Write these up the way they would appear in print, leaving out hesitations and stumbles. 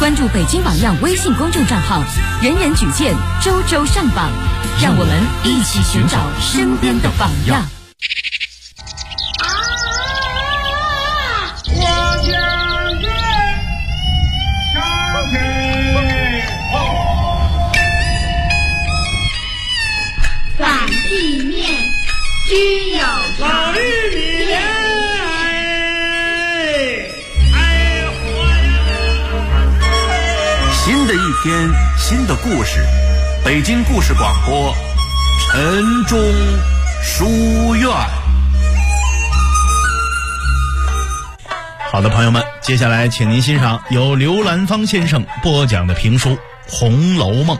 关注北京榜样微信公众账号，人人举荐，周周上榜，让我们一起寻找身边的榜样。 反地面居有老玉米莲， 新的一天，新的故事，北京故事广播，晨钟书院。 好的，朋友们，接下来请您欣赏由刘兰芳先生播讲的评书《红楼梦》。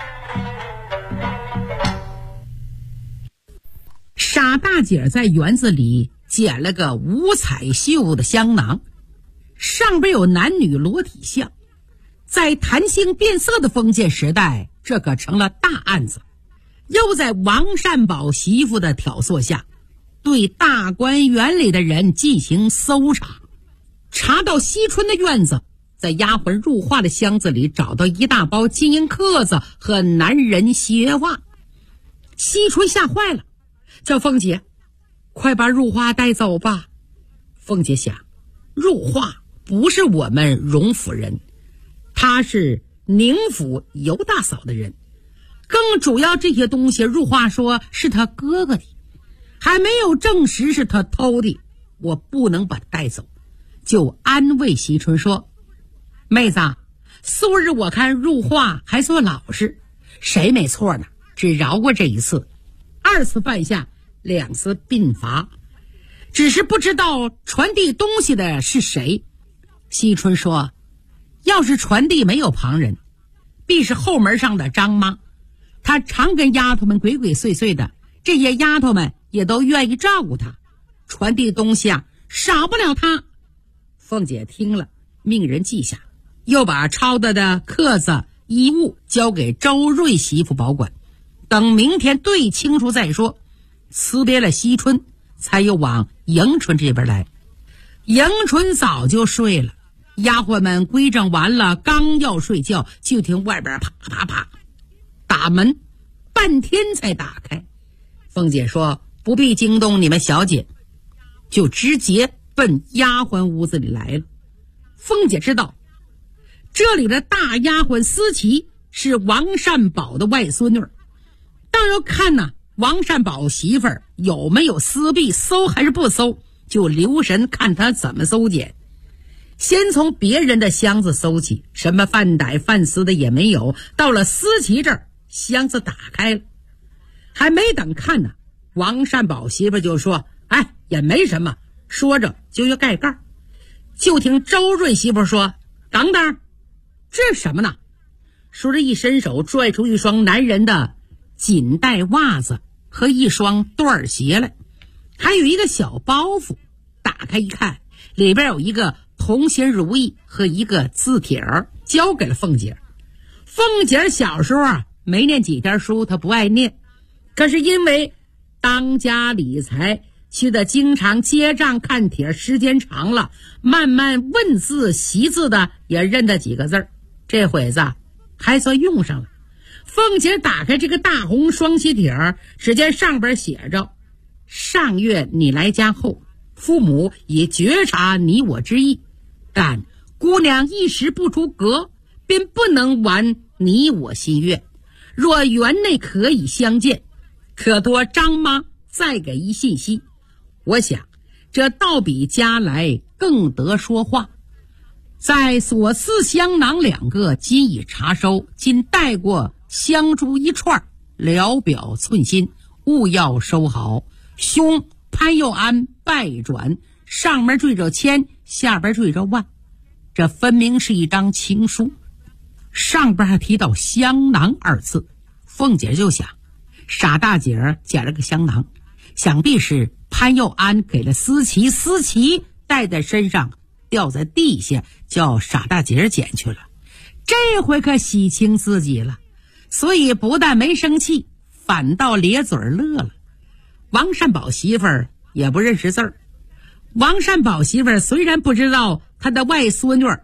傻大姐在园子里捡了个五彩绣的香囊，上边有男女裸体像。在谈性变色的封建时代，这可成了大案子。又在王善保媳妇的挑唆下，对大观园里的人进行搜查，查到惜春的院子，在丫鬟入画的箱子里找到一大包金银克子和男人鞋袜。惜春吓坏了，叫凤姐快把入画带走吧。凤姐想，入画不是我们荣府人，他是宁府尤大嫂的人，更主要这些东西入画说是他哥哥的，还没有证实是他偷的，我不能把他带走。就安慰惜春说，妹子，素日我看入画还算老实，谁没错呢？只饶过这一次，二次犯下两次并罚，只是不知道传递东西的是谁。惜春说，要是传递没有旁人，必是后门上的张妈，她常跟丫头们鬼鬼祟祟的，这些丫头们也都愿意照顾她，传递东西啊少不了她。凤姐听了，命人记下，又把抄的克子衣物交给周瑞媳妇保管，等明天对清楚再说。辞别了惜春，才又往迎春这边来。迎春早就睡了，丫鬟们归正完了，刚要睡觉，就听外边啪啪啪打门，半天才打开。凤姐说，不必惊动你们小姐，就直接奔丫鬟屋子里来了。凤姐知道这里的大丫鬟思琪是王善保的外孙女，当要看呢王善保媳妇儿有没有私币，搜还是不搜，就留神看他怎么搜检。先从别人的箱子搜起，什么饭歹饭丝的也没有，到了思琪这儿，箱子打开了，还没等看呢，王善保媳妇就说，哎，也没什么，说着就要盖盖。就听周瑞媳妇说，等等，这是什么呢？说着一伸手拽出一双男人的锦带袜子和一双缎鞋来，还有一个小包袱，打开一看，里边有一个同心如意和一个字帖儿，交给了凤姐。凤姐小时候啊没念几天书，她不爱念，可是因为当家理财去的经常结账看帖，时间长了，慢慢问字习字的也认得几个字儿，这会子还算用上了。凤姐打开这个大红双喜帖，只见上边写着，上月你来家后，父母已觉察你我之意，但姑娘一时不出阁，便不能完你我心愿，若园内可以相见，可托张妈再给一信息。我想这倒比家来更得说话。在所赐香囊2个，今已查收，今带过香珠1串，聊表寸心，勿要收好。兄潘佑安拜转，上面缀着千，下边缀着万，这分明是一张情书，上边还提到香囊2字。凤姐就想，傻大姐儿捡了个香囊，想必是潘佑安给了思琪，思琪带在身上掉在地下，叫傻大姐儿捡去了。这回可洗清自己了，所以不但没生气，反倒咧嘴乐了。王善保媳妇儿也不认识字儿。王善保媳妇儿虽然不知道他的外孙女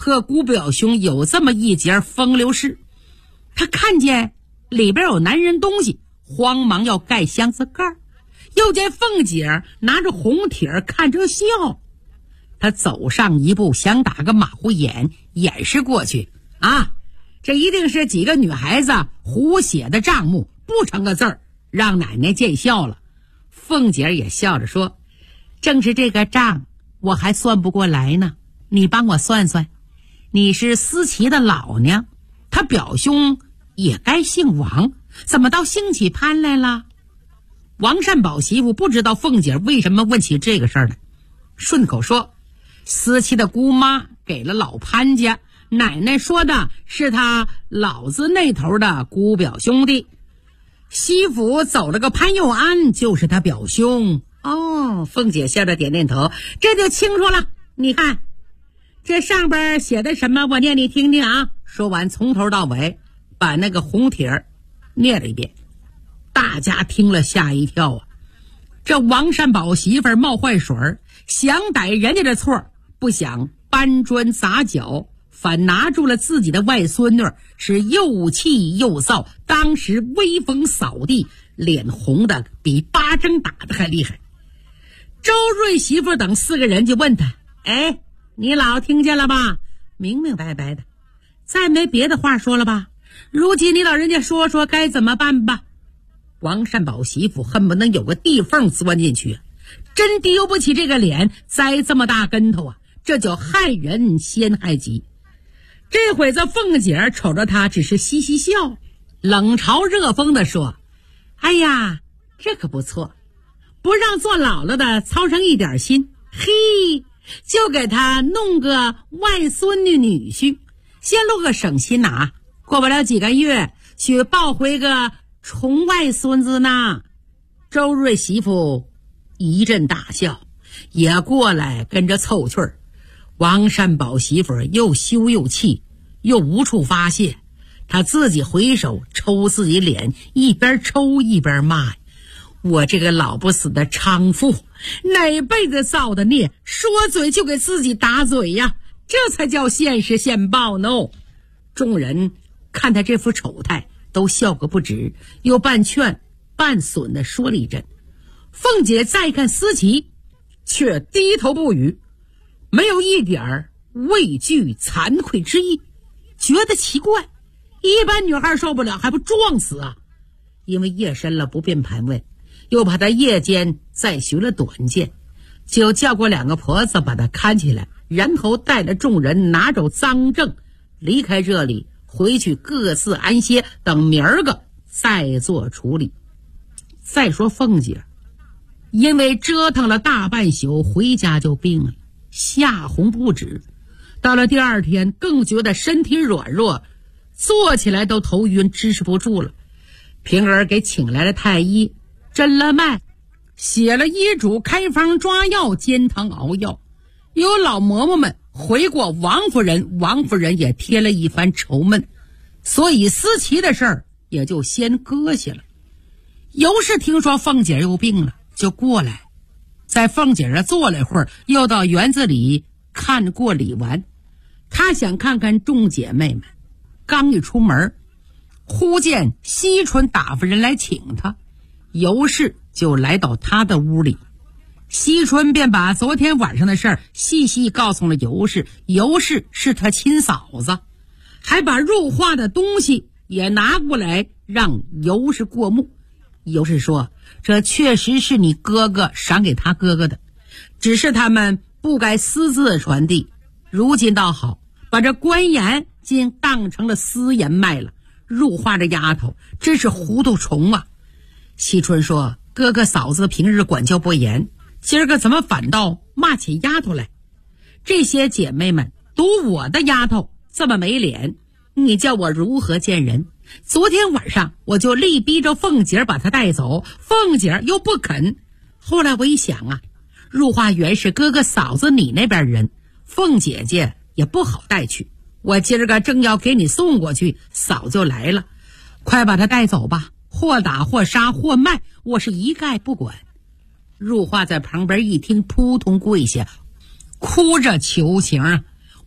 和姑表兄有这么一节风流事。他看见里边有男人东西，慌忙要盖箱子盖，又见凤姐拿着红帖看着笑。他走上一步，想打个马虎眼掩饰过去。这一定是几个女孩子胡写的账目，不成个字儿，让奶奶见笑了。凤姐也笑着说，正是这个账我还算不过来呢，你帮我算算。你是思琪的老娘，他表兄也该姓王，怎么到姓起潘来了？王善宝媳妇不知道凤姐为什么问起这个事儿来，顺口说，思琪的姑妈给了老潘家，奶奶说的是他老子那头的姑表兄弟，媳妇走了个潘佑安，就是他表兄。凤姐笑着点点头，这就清楚了。你看这上边写的什么，我念你听听啊。说完从头到尾把那个红帖念了一遍。大家听了吓一跳啊！这王善宝媳妇冒坏水，想逮人家的错，不想搬砖砸脚，反拿住了自己的外孙女，是又气又臊，当时威风扫地，脸红的比巴掌打的还厉害。周瑞媳妇等4个人就问他，你老听见了吧？明明白白的，再没别的话说了吧？如今你老人家说说该怎么办吧。王善宝媳妇恨不能有个地缝钻进去，真丢不起这个脸栽这么大跟头啊！这叫害人先害己。这会子凤姐瞅着他只是嘻嘻笑，冷嘲热讽地说，哎呀，这可不错，不让做姥姥的操上一点心，嘿，就给他弄个外孙女女婿，先录个省心呐，过不了几个月去抱回个重外孙子呢。周瑞媳妇一阵大笑，也过来跟着凑趣儿。王善宝媳妇又羞又气，又无处发泄，她自己回手抽自己脸，一边抽一边骂，我这个老不死的娼妇，哪辈子造的孽，说嘴就给自己打嘴呀，这才叫现实现报呢。众人看他这副丑态都笑个不止，又半劝半损的说了一阵。凤姐再看思琪，却低头不语，没有一点畏惧惭愧之意，觉得奇怪，一般女孩受不了还不撞死啊？因为夜深了不便盘问，又怕他夜间再寻了短见，就叫过2个婆子把他看起来，然后带着众人拿走赃证，离开这里，回去各自安歇，等明儿个再做处理。再说凤姐，因为折腾了大半宿，回家就病了，吓红不止。到了第2天，更觉得身体软弱，坐起来都头晕，支持不住了。平儿给请来了太医，诊了脉，写了医嘱，开方抓药，煎汤熬药。有老嬷嬷们回过王夫人，王夫人也添了一番愁闷，所以思琪的事儿也就先搁下了。尤氏听说凤姐又病了，就过来，在凤姐这坐了一会儿，又到园子里看过李纨。她想看看众姐妹们，刚一出门，忽见惜春打发人来请她，尤氏就来到她的屋里。惜春便把昨天晚上的事儿细细告诉了尤氏，尤氏是她亲嫂子，还把入画的东西也拿过来让尤氏过目。尤氏说，这确实是你哥哥赏给他哥哥的，只是他们不该私自传递，如今倒好，把这官盐竟当成了私盐卖了。入画这丫头真是糊涂虫啊。惜春说，哥哥嫂子平日管教不严，今儿个怎么反倒骂起丫头来？这些姐妹们赌我的丫头这么没脸，你叫我如何见人？昨天晚上我就力逼着凤姐把她带走，凤姐又不肯。后来我一想啊，入画园是哥哥嫂子你那边人，凤姐姐也不好带去，我今儿个正要给你送过去，嫂就来了，快把她带走吧，或打或杀或卖，我是一概不管。入画在旁边一听，扑通跪下，哭着求情啊，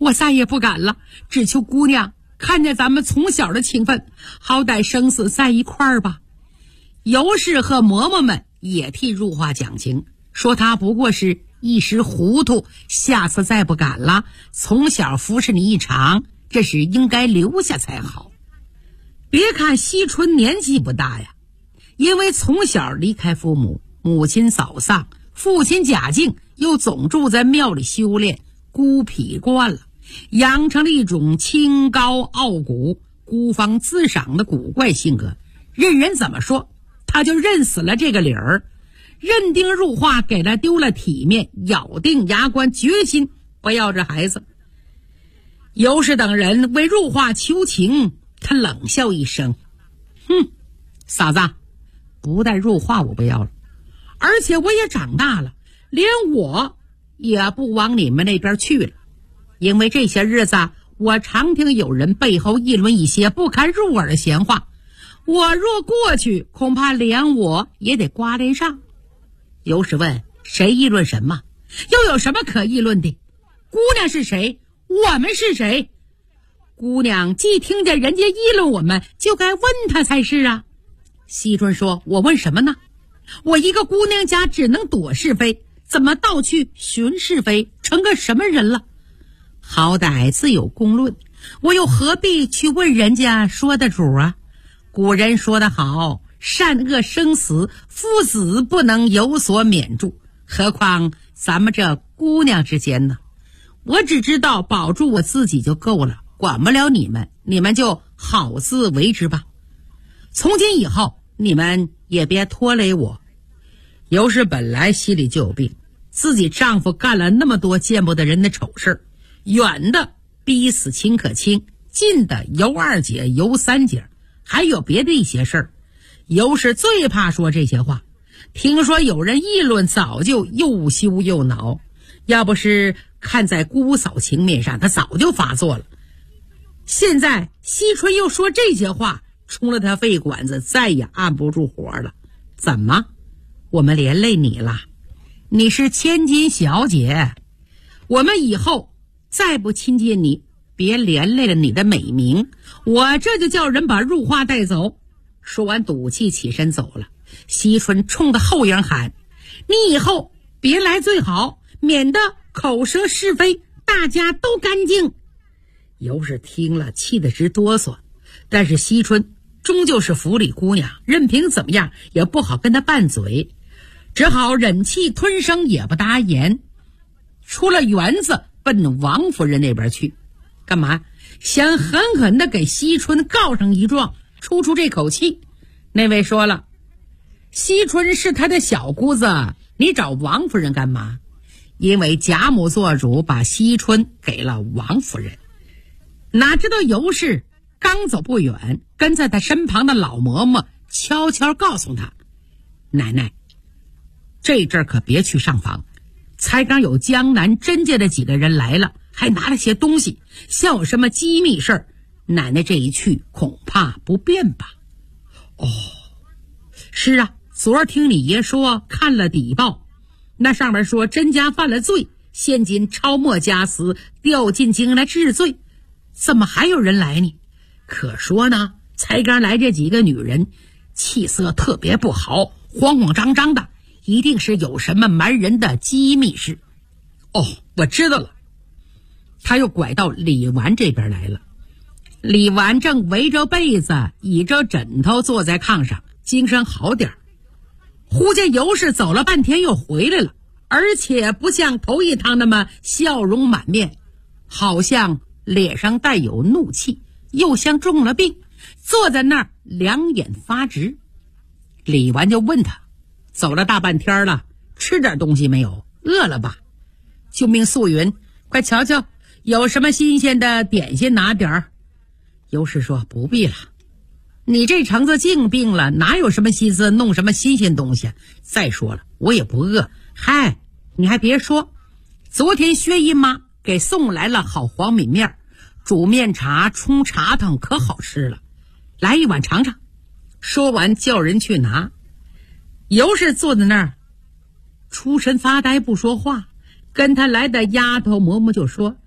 我再也不敢了，只求姑娘看见咱们从小的情分，好歹生死在一块儿吧。尤氏和嬷嬷们也替入画讲情，说他不过是一时糊涂，下次再不敢了。从小服侍你一场，这是应该留下才好。别看惜春年纪不大呀，因为从小离开父母，母亲早丧，父亲贾敬又总住在庙里修炼，孤僻惯了，养成了一种清高傲骨、孤芳自赏的古怪性格。任人怎么说，他就认死了这个理儿，认定入画给他丢了体面，咬定牙关，决心不要这孩子。尤氏等人为入画求情，他冷笑一声，哼，嫂子，不但入画我不要了，而且我也长大了，连我也不往你们那边去了。因为这些日子我常听有人背后议论一些不堪入耳的闲话，我若过去，恐怕连我也得刮连上。尤氏问，谁议论什么？又有什么可议论的？姑娘是谁？我们是谁？姑娘既听见人家议论我们，就该问她才是啊。惜春说，我问什么呢？我一个姑娘家只能躲是非，怎么倒去寻是非，成个什么人了？好歹自有公论，我又何必去问人家说的主啊？古人说得好，善恶生死，父子不能有所免住，何况咱们这姑娘之间呢？我只知道保住我自己就够了，管不了你们，你们就好自为之吧。从今以后，你们也别拖累我。尤氏本来心里就有病，自己丈夫干了那么多见不得人的丑事，远的逼死秦可卿，近的尤二姐、尤三姐，还有别的一些事儿。尤氏最怕说这些话，听说有人议论，早就又羞又恼。要不是看在姑嫂情面上，她早就发作了。现在惜春又说这些话，冲了她肺管子，再也按不住火了。怎么？我们连累你了？你是千金小姐，我们以后再不亲近你，别连累了你的美名。我这就叫人把入画带走。说完赌气起身走了。惜春冲着后营喊，你以后别来最好，免得口舌是非，大家都干净。尤氏听了气得直哆嗦，但是惜春终究是府里姑娘，任凭怎么样也不好跟她拌嘴，只好忍气吞声，也不答言。出了园子，奔王夫人那边去。干嘛？想狠狠地给惜春告上一状，出这口气。那位说了，惜春是他的小姑子，你找王夫人干嘛？因为贾母做主，把惜春给了王夫人。哪知道尤氏刚走不远，跟在他身旁的老嬷嬷悄悄告诉他，奶奶，这阵儿可别去上房，才刚有江南甄家的几个人来了，还拿了些东西，像有什么机密事儿，奶奶这一去恐怕不便吧。哦，是啊，昨儿听你爷说看了底报，那上面说甄家犯了罪，现今抄没家私，调进京来治罪。怎么还有人来呢？可说呢，才刚来这几个女人，气色特别不好，慌慌张张的，一定是有什么瞒人的机密事。哦，我知道了。他又拐到李纨这边来了。李纨正围着被子，倚着枕头坐在炕上，精神好点儿。忽见尤氏走了半天又回来了，而且不像头一趟那么笑容满面，好像脸上带有怒气，又像中了病，坐在那儿两眼发直。李纨就问他，走了大半天了，吃点东西没有？饿了吧？就命素云，快瞧瞧有什么新鲜的点心拿点儿。尤氏说，不必了，你这橙子净病了，哪有什么心思弄什么新鲜东西？再说了，我也不饿。嗨，你还别说，昨天薛姨妈给送来了好黄米面，煮面茶冲茶汤，可好吃了，来一碗尝尝。说完叫人去拿。尤氏坐在那儿出神发呆不说话，跟他来的丫头嬷嬷就说，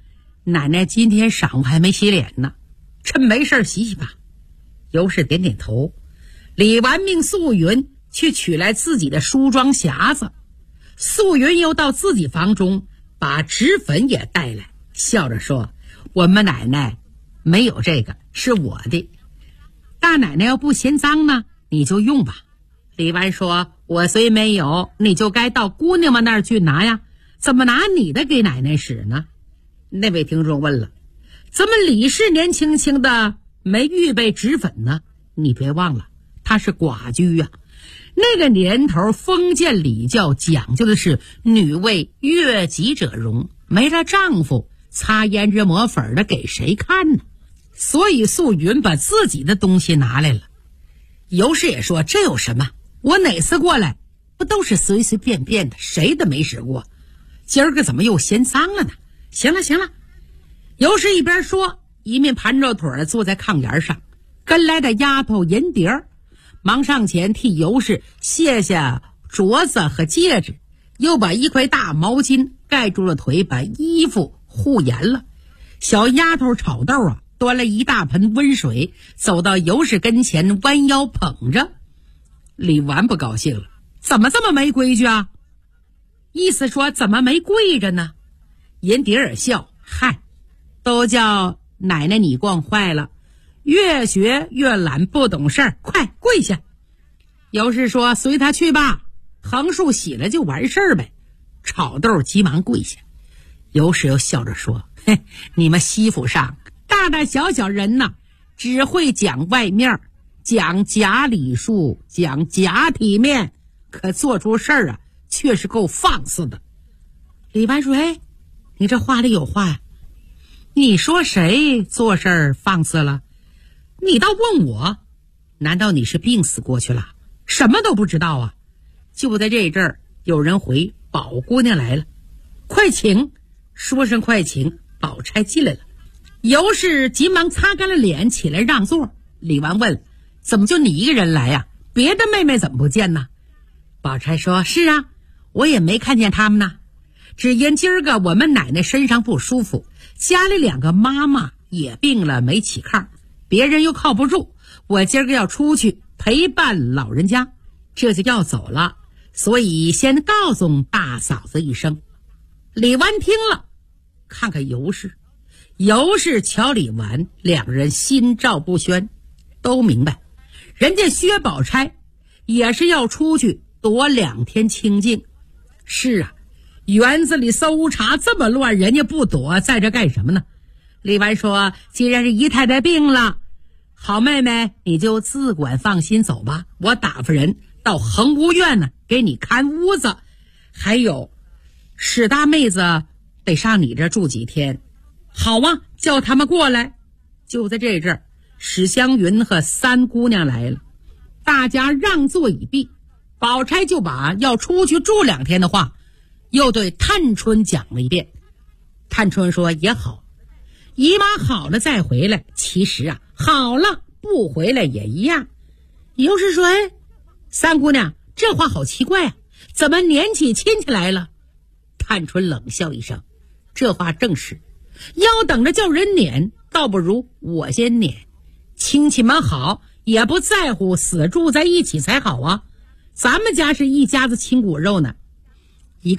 奶奶今天晌午还没洗脸呢，趁没事洗洗吧。尤氏点点头。李纨命素云去取来自己的梳妆匣子，素云又到自己房中把纸粉也带来，笑着说：我们奶奶没有这个，是我的。大奶奶要不嫌脏呢，你就用吧。李纨说：我虽没有，你就该到姑娘们那儿去拿呀，怎么拿你的给奶奶使呢？那位听众问了，怎么李氏年轻轻的没预备纸粉呢？你别忘了，她是寡居呀。那个年头封建礼教讲究的是女为悦己者容，没了丈夫擦胭脂抹粉的给谁看呢？所以素云把自己的东西拿来了。尤氏也说：这有什么，我哪次过来不都是随随便便的，谁的没使过，今儿个怎么又嫌脏了呢？行了行了。尤氏一边说一面盘着腿坐在炕沿上，跟来的丫头银蝶儿忙上前替尤氏卸下镯子和戒指，又把一块大毛巾盖住了腿，把衣服护严了。小丫头炒豆端了一大盆温水，走到尤氏跟前，弯腰捧着。李纨不高兴了：怎么这么没规矩啊？意思说怎么没跪着呢？银蝶儿笑：嗨，都叫奶奶你惯坏了，越学越懒，不懂事儿，快跪下。尤氏说：随他去吧，横竖洗了就完事儿呗。炒豆急忙跪下。尤氏又笑着说：嘿，你们西府上大大小小人呐，只会讲外面，讲假礼数，讲假体面，可做出事儿却是够放肆的。李纨说：哎，你这话里有话呀。你说谁做事儿放肆了？你倒问我，难道你是病死过去了，什么都不知道啊？就在这阵儿，有人回宝姑娘来了，快请。说声快请，宝钗进来了。尤氏急忙擦干了脸，起来让座。李纨问：怎么就你一个人来呀？别的妹妹怎么不见呢？宝钗说：是啊，我也没看见他们呢，只因今儿个我们奶奶身上不舒服，家里2个妈妈也病了没起炕，别人又靠不住，我今儿个要出去陪伴老人家，这就要走了，所以先告诉大嫂子一声。李纨听了，看看尤氏，尤氏瞧李纨，两人心照不宣，都明白人家薛宝钗也是要出去躲2天清静。是啊，园子里搜查这么乱，人家不躲，在这干什么呢？李纨说：既然是姨太太病了，好妹妹你就自管放心走吧，我打发人到恒芜院呢，给你看屋子，还有史大妹子得上你这住几天。好啊，叫他们过来。就在这阵儿，史湘云和3姑娘来了，大家让座已毕，宝钗就把要出去住2天的话又对探春讲了一遍。探春说：也好，姨妈好了再回来，其实好了不回来也一样。尤氏说：哎，3姑娘这话好奇怪怎么撵起亲戚来了？探春冷笑一声：这话正是，要等着叫人撵，倒不如我先撵。亲戚们好也不在乎死住在一起才好啊，咱们家是一家子亲骨肉呢，